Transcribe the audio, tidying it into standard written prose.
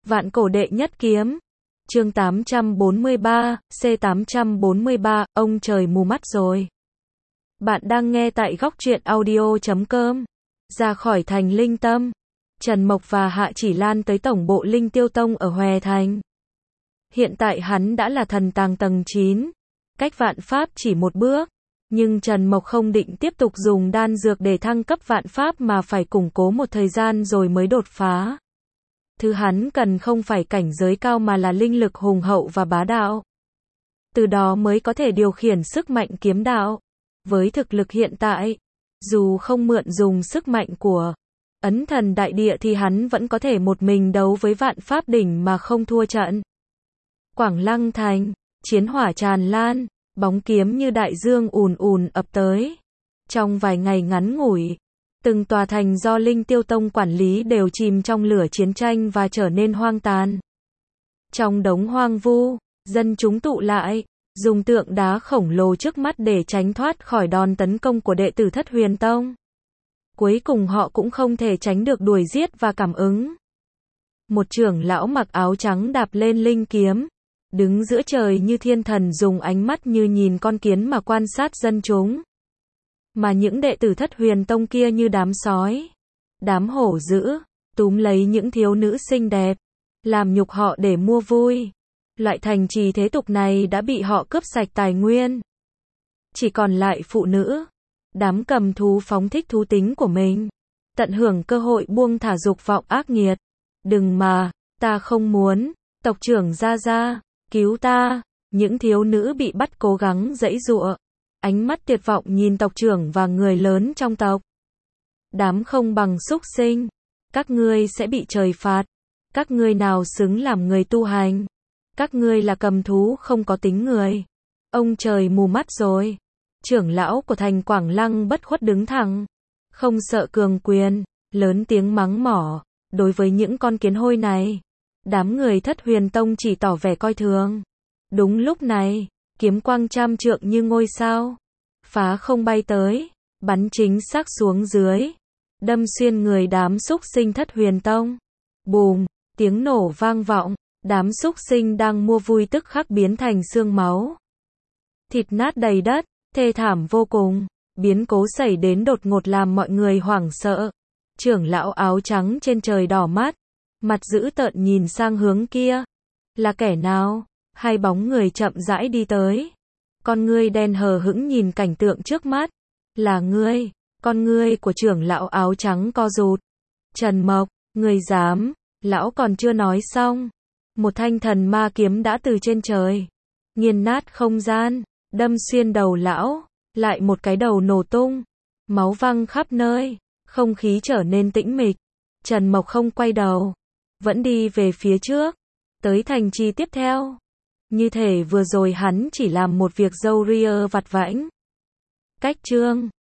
Vạn cổ đệ nhất kiếm. Chương 843, C843, ông trời mù mắt rồi. Bạn đang nghe tại góc truyện audio.com. Ra khỏi thành Linh Tâm, Trần Mộc và Hạ Chỉ Lan tới tổng bộ Linh Tiêu Tông ở Hòe Thành. Hiện tại hắn đã là thần tàng tầng 9, cách vạn pháp chỉ một bước. Nhưng Trần Mộc không định tiếp tục dùng đan dược để thăng cấp vạn pháp mà phải củng cố một thời gian rồi mới đột phá. Thứ hắn cần không phải cảnh giới cao mà là linh lực hùng hậu và bá đạo. Từ đó mới có thể điều khiển sức mạnh kiếm đạo. Với thực lực hiện tại, dù không mượn dùng sức mạnh của Ấn Thần Đại Địa thì hắn vẫn có thể một mình đấu với vạn pháp đỉnh mà không thua trận. Quảng Lăng Thành, chiến hỏa tràn lan, bóng kiếm như đại dương ùn ùn ập tới. Trong vài ngày ngắn ngủi, từng tòa thành do Linh Tiêu Tông quản lý đều chìm trong lửa chiến tranh và trở nên hoang tàn. Trong đống hoang vu, dân chúng tụ lại, dùng tượng đá khổng lồ trước mắt để tránh thoát khỏi đòn tấn công của đệ tử Thất Huyền Tông. Cuối cùng họ cũng không thể tránh được đuổi giết và cảm ứng. Một trưởng lão mặc áo trắng đạp lên linh kiếm, đứng giữa trời như thiên thần, dùng ánh mắt như nhìn con kiến mà quan sát dân chúng. Mà những đệ tử Thất Huyền Tông kia như đám sói, đám hổ dữ, túm lấy những thiếu nữ xinh đẹp, làm nhục họ để mua vui. Loại thành trì thế tục này đã bị họ cướp sạch tài nguyên. Chỉ còn lại phụ nữ, đám cầm thú phóng thích thú tính của mình, tận hưởng cơ hội buông thả dục vọng ác nghiệt. Đừng mà, ta không muốn, tộc trưởng ra, cứu ta. Những thiếu nữ bị bắt cố gắng giãy giụa, ánh mắt tuyệt vọng nhìn tộc trưởng và người lớn trong tộc. Đám không bằng súc sinh, các ngươi sẽ bị trời phạt. Các ngươi nào xứng làm người tu hành? Các ngươi là cầm thú không có tính người. Ông trời mù mắt rồi. Trưởng lão của thành Quảng Lăng bất khuất đứng thẳng, không sợ cường quyền, lớn tiếng mắng mỏ. Đối với những con kiến hôi này, đám người Thất Huyền Tông chỉ tỏ vẻ coi thường. Đúng lúc này, kiếm quang trăm trượng như ngôi sao, phá không bay tới, bắn chính xác xuống dưới, đâm xuyên người đám súc sinh Thất Huyền Tông. Bùm, tiếng nổ vang vọng, đám súc sinh đang mua vui tức khắc biến thành xương máu. Thịt nát đầy đất, thê thảm vô cùng. Biến cố xảy đến đột ngột làm mọi người hoảng sợ. Trưởng lão áo trắng trên trời đỏ mắt, mặt dữ tợn nhìn sang hướng kia. Là kẻ nào? Hai bóng người chậm rãi đi tới. Con ngươi đen hờ hững nhìn cảnh tượng trước mắt. Là ngươi? Con ngươi của trưởng lão áo trắng co rụt. Trần Mộc, ngươi dám? Lão còn chưa nói xong, một thanh thần ma kiếm đã từ trên trời nghiền nát không gian, đâm xuyên đầu lão. Lại một cái đầu nổ tung, máu văng khắp nơi, không khí trở nên tĩnh mịch. Trần Mộc không quay đầu, vẫn đi về phía trước, tới thành trì tiếp theo. Như thể vừa rồi hắn chỉ làm một việc râu ria vặt vãnh. Cách chương